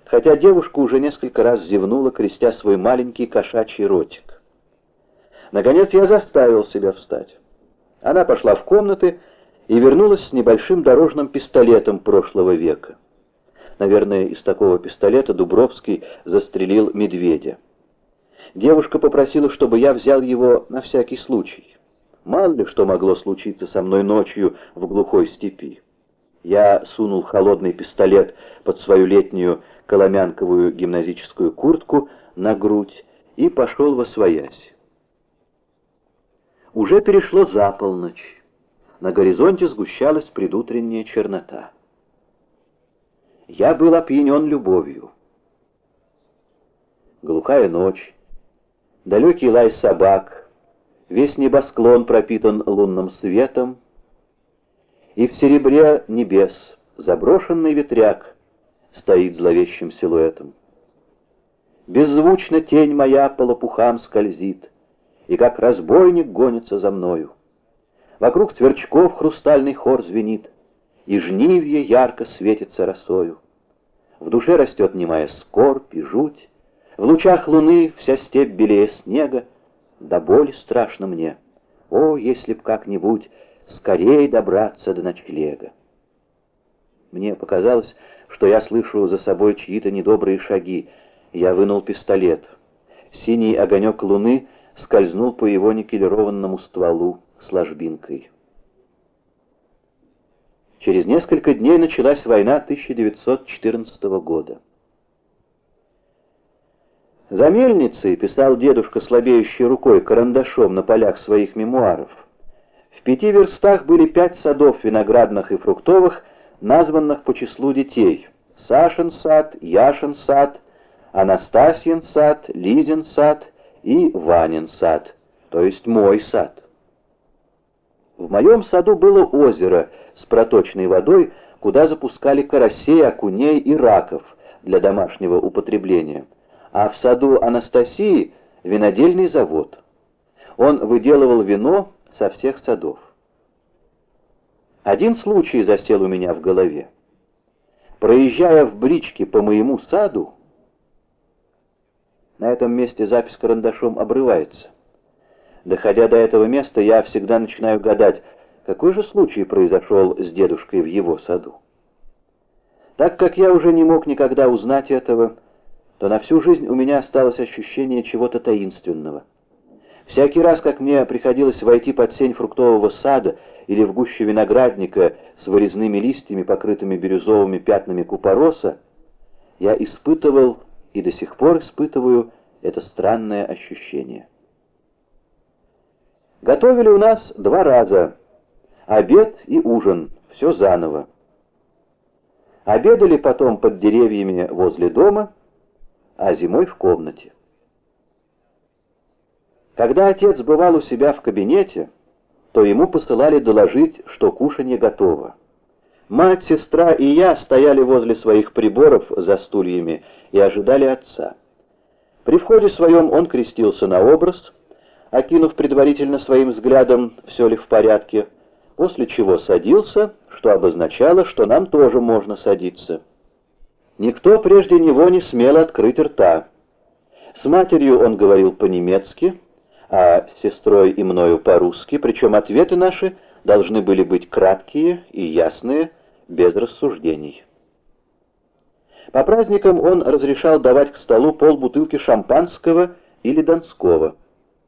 хотя девушка уже несколько раз зевнула, крестя свой маленький кошачий ротик. Наконец я заставил себя встать. Она пошла в комнаты и вернулась с небольшим дорожным пистолетом прошлого века. Наверное, из такого пистолета Дубровский застрелил медведя. Девушка попросила, чтобы я взял его на всякий случай. Мало ли что могло случиться со мной ночью в глухой степи. Я сунул холодный пистолет под свою летнюю коломянковую гимназическую куртку на грудь и пошел восвоясь. Уже перешло за полночь. На горизонте сгущалась предутренняя чернота. Я был опьянен любовью. Глухая ночь, далекий лай собак, весь небосклон пропитан лунным светом, и в серебре небес заброшенный ветряк стоит зловещим силуэтом. Беззвучно тень моя по лопухам скользит, и как разбойник гонится за мною. Вокруг сверчков хрустальный хор звенит, и жнивье ярко светится росою. В душе растет немая скорбь и жуть, в лучах луны вся степь белее снега, да боли страшно мне. О, если б как-нибудь скорей добраться до ночлега. Мне показалось, что я слышу за собой чьи-то недобрые шаги. Я вынул пистолет. Синий огонек луны скользнул по его никелированному стволу с ложбинкой. Через несколько дней началась война 1914 года. «За мельницей», — писал дедушка слабеющей рукой карандашом на полях своих мемуаров, «в 5 верстах были 5 садов виноградных и фруктовых, названных по числу детей: Сашин сад, Яшин сад, Анастасьин сад, Лизин сад и Ванин сад, то есть мой сад. В моем саду было озеро с проточной водой, куда запускали карасей, окуней и раков для домашнего употребления, а в саду Анастасии винодельный завод. Он выделывал вино со всех садов. Один случай засел у меня в голове. Проезжая в бричке по моему саду, на этом месте запись карандашом обрывается. Доходя до этого места, я всегда начинаю гадать, какой же случай произошел с дедушкой в его саду. Так как я уже не мог никогда узнать этого, то на всю жизнь у меня осталось ощущение чего-то таинственного. Всякий раз, как мне приходилось войти под сень фруктового сада или в гущу виноградника с вырезными листьями, покрытыми бирюзовыми пятнами купороса, я испытывал и до сих пор испытываю это странное ощущение. Готовили у нас 2 раза: обед и ужин, все заново. Обедали потом под деревьями возле дома, а зимой в комнате. Когда отец бывал у себя в кабинете, то ему посылали доложить, что кушанье готово. Мать, сестра и я стояли возле своих приборов за стульями и ожидали отца. При входе своем он крестился на образ, окинув предварительно своим взглядом, все ли в порядке, после чего садился, что обозначало, что нам тоже можно садиться. Никто прежде него не смел открыть рта. С матерью он говорил по-немецки, а с сестрой и мною по-русски, причем ответы наши должны были быть краткие и ясные, без рассуждений. По праздникам он разрешал давать к столу полбутылки шампанского или донского.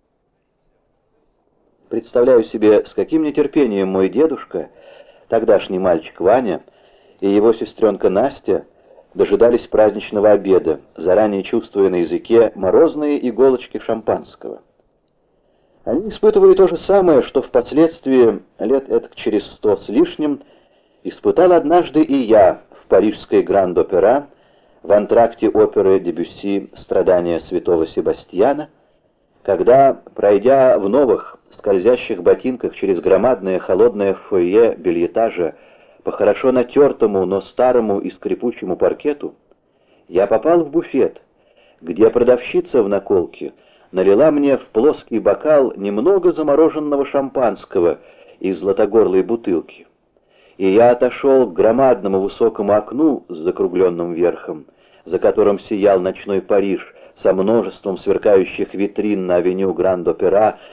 Представляю себе, с каким нетерпением мой дедушка, тогдашний мальчик Ваня, и его сестренка Настя дожидались праздничного обеда, заранее чувствуя на языке морозные иголочки шампанского. Они испытывали то же самое, что впоследствии, лет этак через 100 с лишним, испытал однажды и я в парижской Гранд-Опера, в антракте оперы Дебюсси «Страдания святого Себастьяна», когда, пройдя в новых скользящих ботинках через громадное холодное фойе бельетажа по хорошо натертому, но старому и скрипучему паркету, я попал в буфет, где продавщица в наколке налила мне в плоский бокал немного замороженного шампанского из златогорлой бутылки. И я отошел к громадному высокому окну с закругленным верхом, за которым сиял ночной Париж, со множеством сверкающих витрин на авеню Гранд-Опера,